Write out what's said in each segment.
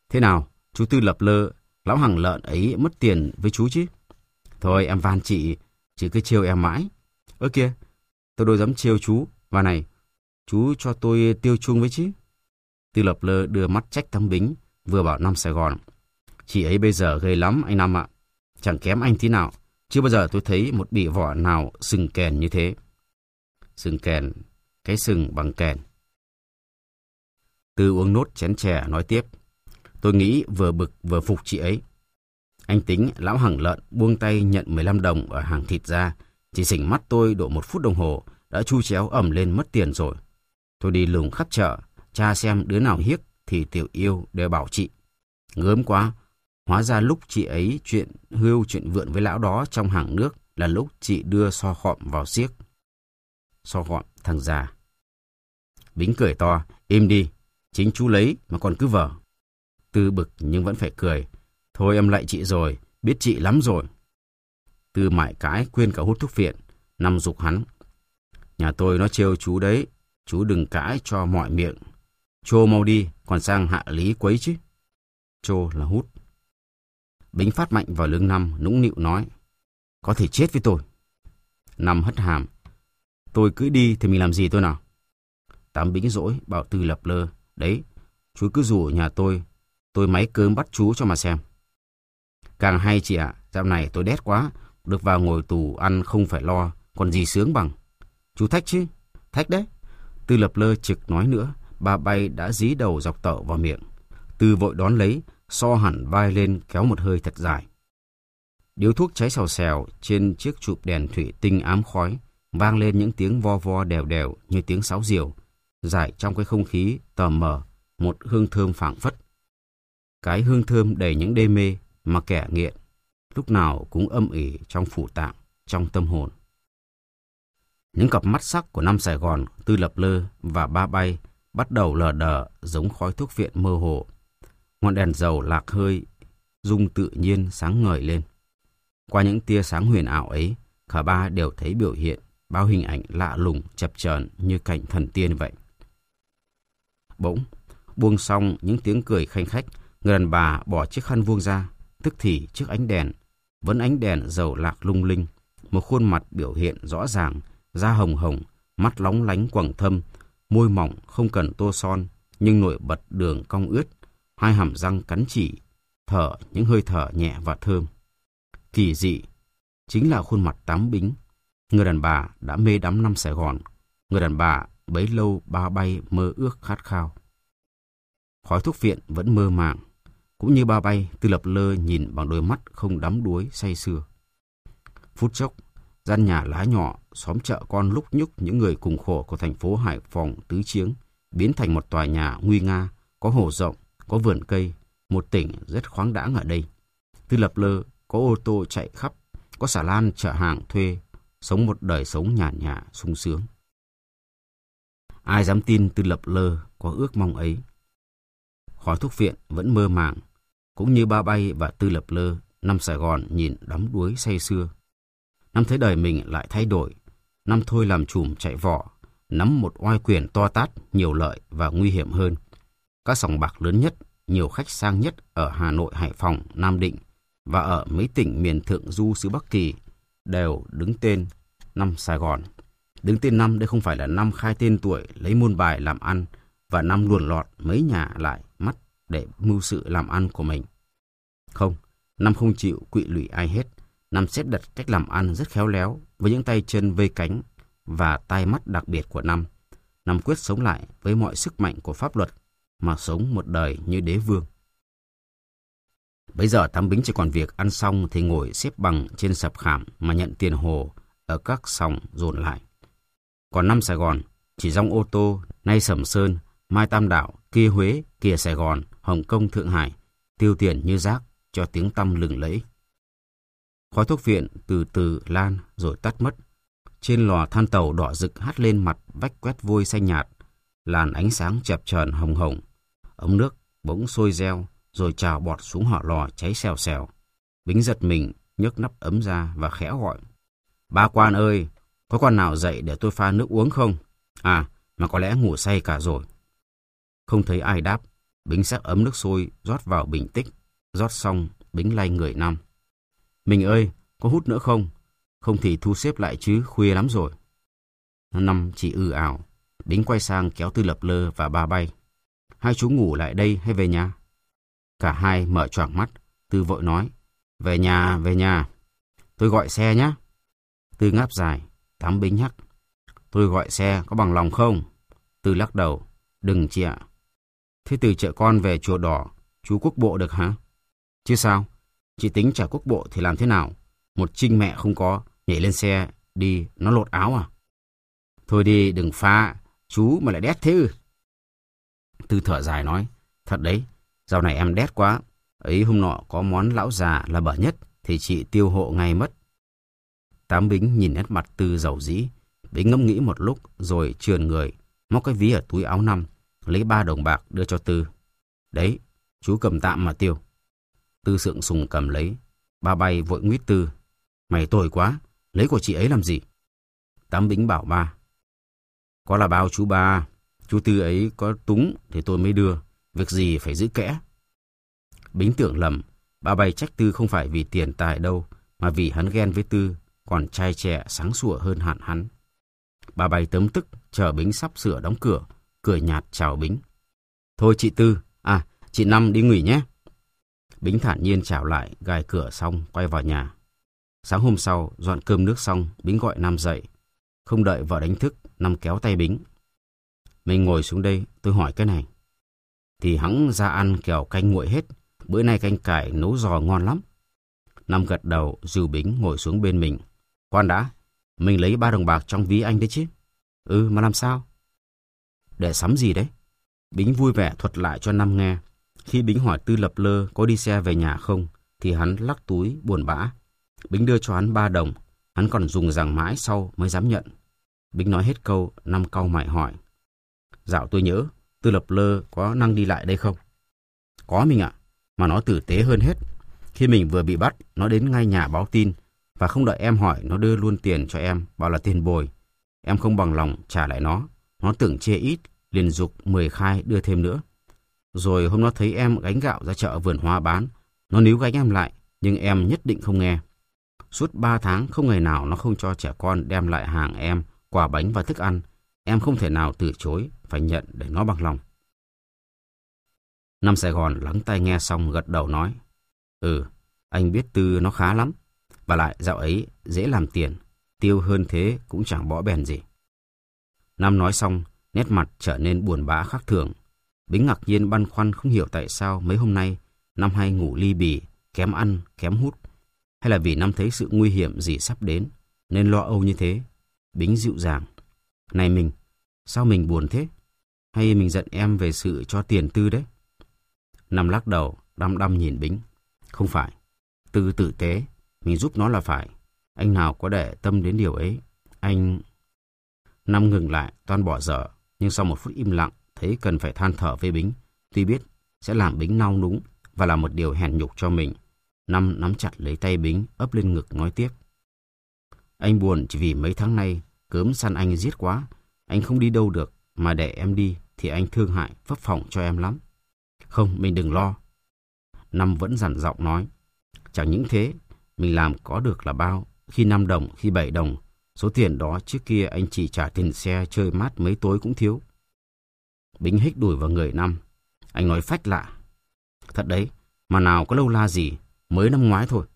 Thế nào, chú Tư Lập Lơ, lão Hằng Lợn ấy mất tiền với chú chứ? Thôi em van chị cứ trêu em mãi. Ơ kìa, tôi đâu dám trêu chú. Và này, chú cho tôi tiêu chung với chứ. Tư Lập Lơ đưa mắt trách Tám Bính, vừa bảo Năm Sài Gòn. Chị ấy bây giờ ghê lắm anh Năm ạ. Chẳng kém anh tí nào. Chưa bao giờ tôi thấy một bị vỏ nào sừng kèn như thế. Sừng kèn, cái sừng bằng kèn. Tư uống nốt chén chè nói tiếp. Tôi nghĩ vừa bực vừa phục chị ấy. Anh tính lão Hằng Lợn buông tay nhận 15 đồng ở hàng thịt ra. Chỉ xỉnh mắt tôi độ 1 phút đồng hồ đã chu chéo ầm lên mất tiền rồi. Tôi đi lùng khắp chợ, tra xem đứa nào hiếc thì Tiểu Yêu đều bảo chị. Gớm quá, hóa ra lúc chị ấy chuyện hưu chuyện vượn với lão đó trong hàng nước là lúc chị đưa So Khọm vào xiếc. So Khọm, thằng già. Bính cười to, im đi, chính chú lấy mà còn cứ vờ. Tư bực nhưng vẫn phải cười. Thôi em lạy chị rồi, biết chị lắm rồi. Tư mãi cãi khuyên cả hút thuốc phiện. Năm giục hắn. Nhà tôi nó trêu chú đấy, chú đừng cãi cho mọi miệng. Trô mau đi, còn sang hạ lý quấy chứ. Trô là hút. Bính phát mạnh vào lưng Năm, nũng nịu nói. Có thể chết với tôi. Năm hất hàm. Tôi cứ đi thì mình làm gì tôi nào? Tám Bính dỗi bảo Tư Lập Lơ. Đấy, chú cứ rủ nhà tôi máy cơm bắt chú cho mà xem. Càng hay chị ạ, dạo này tôi đét quá, được vào ngồi tù ăn không phải lo, còn gì sướng bằng. Chú thách chứ? Thách đấy. Tư Lập Lơ trực nói nữa, bà bay đã dí đầu dọc tợ vào miệng. Tư vội đón lấy, so hẳn vai lên kéo một hơi thật dài. Điếu thuốc cháy xèo xèo trên chiếc chụp đèn thủy tinh ám khói, vang lên những tiếng vo vo đều đều như tiếng sáo diều, rải trong cái không khí tờ mờ một hương thơm phảng phất. Cái hương thơm đầy những đê mê mà kẻ nghiện lúc nào cũng âm ỉ trong phủ tạng, trong tâm hồn. Những cặp mắt sắc của Năm Sài Gòn, Tư Lập Lơ và Ba Bay bắt đầu lờ đờ giống khói thuốc phiện mơ hồ. Ngọn đèn dầu lạc hơi rung tự nhiên sáng ngời lên. Qua những tia sáng huyền ảo ấy, cả ba đều thấy biểu hiện bao hình ảnh lạ lùng chập chờn như cảnh thần tiên vậy. Bỗng buông xong những tiếng cười khanh khách, người đàn bà bỏ chiếc khăn vuông ra, tức thì trước ánh đèn, vẫn ánh đèn dầu lạc lung linh, một khuôn mặt biểu hiện rõ ràng, da hồng hồng, mắt lóng lánh quầng thâm, môi mỏng không cần tô son nhưng nổi bật đường cong ướt, hai hàm răng cắn chỉ, thở những hơi thở nhẹ và thơm. Kỳ dị, chính là khuôn mặt Tám Bính. Người đàn bà đã mê đắm Năm Sài Gòn, người đàn bà bấy lâu Ba Bay mơ ước khát khao. Khói thuốc phiện vẫn mơ màng, cũng như Ba Bay, Tư Lập Lơ nhìn bằng đôi mắt không đắm đuối say sưa. Phút chốc, gian nhà lá nhỏ, xóm chợ con lúc nhúc những người cùng khổ của thành phố Hải Phòng tứ chiếng biến thành một tòa nhà nguy nga, có hồ rộng, có vườn cây, một tỉnh rất khoáng đãng ở đây. Tư Lập Lơ có ô tô chạy khắp, có xà lan chở hàng thuê, sống một đời sống nhàn nhã sung sướng. Ai dám tin Tư Lập Lơ có ước mong ấy? Khói thuốc phiện vẫn mơ màng, cũng như Ba Bay và Tư Lập Lơ, Năm Sài Gòn nhìn đắm đuối say sưa. Năm thấy đời mình lại thay đổi, năm thôi làm chùm chạy vỏ, nắm một oai quyền to tát, nhiều lợi và nguy hiểm hơn. Các sòng bạc lớn nhất, nhiều khách sang nhất ở Hà Nội, Hải Phòng, Nam Định và ở mấy tỉnh miền Thượng Du xứ Bắc Kỳ đều đứng tên Năm Sài Gòn. Đứng tên Năm đây không phải là năm khai tên tuổi lấy môn bài làm ăn và năm luồn lọt mấy nhà lại mắt để mưu sự làm ăn của mình. Không, Năm không chịu quỵ lụy ai hết. Năm xếp đặt cách làm ăn rất khéo léo với những tay chân vây cánh và tai mắt đặc biệt của Năm. Năm quyết sống lại với mọi sức mạnh của pháp luật mà sống một đời như đế vương. Bây giờ Tám Bính chỉ còn việc ăn xong thì ngồi xếp bằng trên sập khảm mà nhận tiền hồ ở các sòng dồn lại. Còn Năm Sài Gòn chỉ dòng ô tô, nay Sầm Sơn, mai Tam Đảo, kia Huế, kia Sài Gòn, Hồng Kông, Thượng Hải, tiêu tiền như rác cho tiếng tăm lừng lẫy. Khói thuốc phiện từ từ lan rồi tắt mất. Trên lò than tàu đỏ rực hắt lên mặt vách quét vôi xanh nhạt, làn ánh sáng chập chờn hồng hồng. Ống nước bỗng sôi reo rồi trào bọt xuống hỏ lò cháy xèo xèo. Bính giật mình nhấc nắp ấm ra và khẽ gọi: "Ba quan ơi, có con nào dậy để tôi pha nước uống không? À, mà có lẽ ngủ say cả rồi." Không thấy ai đáp. Bính xắc ấm nước sôi rót vào bình tích. Rót xong, Bính lay người Năm. Mình ơi, có hút nữa không? Không thì thu xếp lại chứ, khuya lắm rồi. Năm chỉ ảo. Bính quay sang kéo Tư Lập Lơ và Ba Bay. Hai chú ngủ lại đây hay về nhà? Cả hai mở choàng mắt. Tư vội nói. Về nhà, về nhà. Tôi gọi xe nhé. Tư ngáp dài. Tám Bính nhắc. Tôi gọi xe có bằng lòng không? Tư lắc đầu. Đừng chị ạ. Thế từ chợ con về Chùa Đỏ, chú quốc bộ được hả? Chứ sao? Chị tính trả quốc bộ thì làm thế nào? Một trinh mẹ không có, nhảy lên xe, đi, nó lột áo à? Thôi đi, đừng pha, chú mà lại đét thế ư? Tư thở dài nói. Thật đấy, dạo này em đét quá. Ấy hôm nọ có món lão già là bở nhất, thì chị tiêu hộ ngay mất. Tám Bính nhìn nét mặt Tư dầu dĩ. Bính ngẫm nghĩ một lúc rồi trườn người, móc cái ví ở túi áo Năm, lấy 3 đồng bạc đưa cho Tư. Đấy, chú cầm tạm mà tiêu. Tư sượng sùng cầm lấy. Ba Bay vội nguyết Tư. Mày tồi quá, lấy của chị ấy làm gì? Tám Bính bảo ba. Có là bao chú ba, chú Tư ấy có túng thì tôi mới đưa, việc gì phải giữ kẽ. Bính tưởng lầm, Ba Bay trách Tư không phải vì tiền tài đâu, mà vì hắn ghen với Tư, còn trai trẻ sáng sủa hơn hẳn hắn. Ba Bay tấm tức, chờ Bính sắp sửa đóng cửa, cười nhạt chào Bính. Thôi chị Tư, chị Năm đi nghỉ nhé. Bính thản nhiên chào lại, gài cửa xong, quay vào nhà. Sáng hôm sau, dọn cơm nước xong, Bính gọi Năm dậy. Không đợi vợ đánh thức, Năm kéo tay Bính. Mình ngồi xuống đây, tôi hỏi cái này. Thì hắn ra ăn kẻo canh nguội hết, bữa nay canh cải nấu giò ngon lắm. Năm gật đầu, dìu Bính ngồi xuống bên mình. Khoan đã, mình lấy 3 đồng bạc trong ví anh đấy chứ. Ừ, mà làm sao? Để sắm gì đấy? Bính vui vẻ thuật lại cho Năm nghe. Khi Bính hỏi Tư Lập Lơ có đi xe về nhà không, thì hắn lắc túi buồn bã. Bính đưa cho hắn 3 đồng, hắn còn dùng rằng mãi sau mới dám nhận. Bính nói hết câu, Năm cau mày hỏi. Dạo tôi nhớ, Tư Lập Lơ có năng đi lại đây không? Có mình ạ, mà nó tử tế hơn hết. Khi mình vừa bị bắt, nó đến ngay nhà báo tin, và không đợi em hỏi, nó đưa luôn tiền cho em, bảo là tiền bồi. Em không bằng lòng trả lại nó tưởng chê ít, liền giục 10 khai đưa thêm nữa. Rồi hôm nó thấy em gánh gạo ra chợ Vườn Hoa bán, nó níu gánh em lại, nhưng em nhất định không nghe. Suốt 3 tháng không ngày nào nó không cho trẻ con đem lại hàng em, quà bánh và thức ăn. Em không thể nào từ chối, phải nhận để nó bằng lòng. Năm Sài Gòn lắng tai nghe xong gật đầu nói. Anh biết Tư nó khá lắm. Và lại dạo ấy dễ làm tiền, tiêu hơn thế cũng chẳng bỏ bèn gì. Năm nói xong, nét mặt trở nên buồn bã khác thường. Bính ngạc nhiên băn khoăn không hiểu tại sao mấy hôm nay Năm hay ngủ ly bì, kém ăn, kém hút. Hay là vì Năm thấy sự nguy hiểm gì sắp đến, nên lo âu như thế. Bính dịu dàng. Này mình, sao mình buồn thế? Hay mình giận em về sự cho tiền Tư đấy? Năm lắc đầu, đăm đăm nhìn Bính. Không phải, Tư tử tế, mình giúp nó là phải. Anh nào có để tâm đến điều ấy. Anh... Năm ngừng lại, toan bỏ dở, nhưng sau 1 phút im lặng, thấy cần phải than thở với Bính. Tuy biết sẽ làm Bính nao núng và là một điều hèn nhục cho mình. Năm nắm chặt lấy tay Bính, ấp lên ngực nói tiếp. Anh buồn chỉ vì mấy tháng nay cớm săn anh giết quá. Anh không đi đâu được, mà để em đi thì anh thương hại, phấp phỏng cho em lắm. Không, mình đừng lo. Năm vẫn dằn giọng nói. Chẳng những thế, mình làm có được là bao. Khi 5 đồng, khi 7 đồng. Số tiền đó trước kia anh chỉ trả tiền xe chơi mát mấy tối cũng thiếu. Bính hích đùi vào người Năm. Anh nói phách lạ. Thật đấy, mà nào có lâu la gì, mới năm ngoái thôi.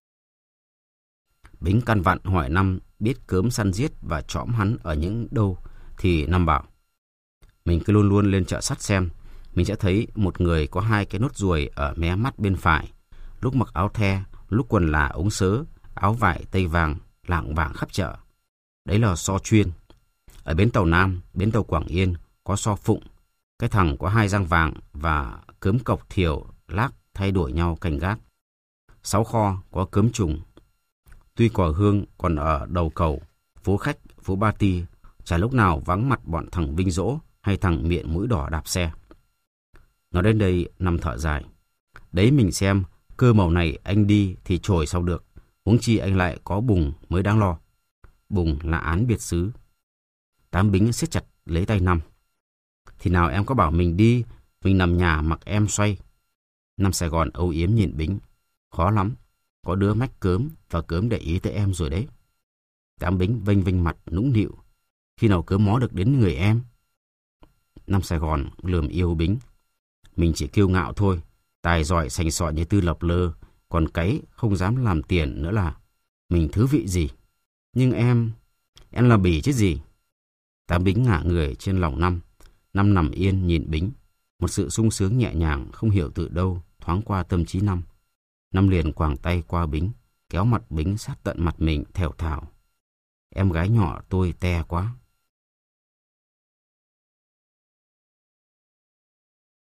Bính căn vặn hỏi Năm biết cớm săn giết và trõm hắn ở những đâu, thì Năm bảo. Mình cứ luôn luôn lên chợ sắt xem, mình sẽ thấy một người có 2 cái nốt ruồi ở mé mắt bên phải, lúc mặc áo the, lúc quần là ống sớ, áo vải tây vàng, lạng vàng khắp chợ. Đấy là so chuyên. Ở bến tàu Nam, bến tàu Quảng Yên có so phụng, cái thằng có 2 răng vàng và cớm cọc thiểu lác thay đổi nhau canh gác. 6 kho có cớm trùng. Tuy Cò Hương còn ở đầu cầu, phố Khách, phố Ba Ti, chả lúc nào vắng mặt bọn thằng Vinh Dỗ hay thằng miệng mũi đỏ đạp xe. Nói đến đây, Năm thở dài. Đấy mình xem, cơ màu này anh đi thì trồi sao được, huống chi anh lại có Bùng mới đáng lo. Bùng là án biệt xứ. Tám Bính siết chặt lấy tay Năm. Thì nào em có bảo mình đi, Mình nằm nhà mặc em xoay. Năm Sài Gòn âu yếm nhìn Bính. Khó lắm, có đứa mách cớm và cớm để ý tới em rồi đấy. Tám Bính vênh vênh mặt nũng nịu. Khi nào cớm mó được đến người em? Năm Sài Gòn lườm yêu Bính. Mình chỉ kiêu ngạo thôi, tài giỏi sành sọ như Tư Lập Lơ, còn cáy không dám làm tiền nữa là mình thứ vị gì. Nhưng em là bỉ chứ gì. Tám Bính ngả người trên lòng Năm. Năm nằm yên nhìn Bính. Một sự sung sướng nhẹ nhàng không hiểu từ đâu thoáng qua tâm trí Năm. Năm liền quàng tay qua Bính, kéo mặt Bính sát tận mặt mình thều thào. Em gái nhỏ tôi te quá.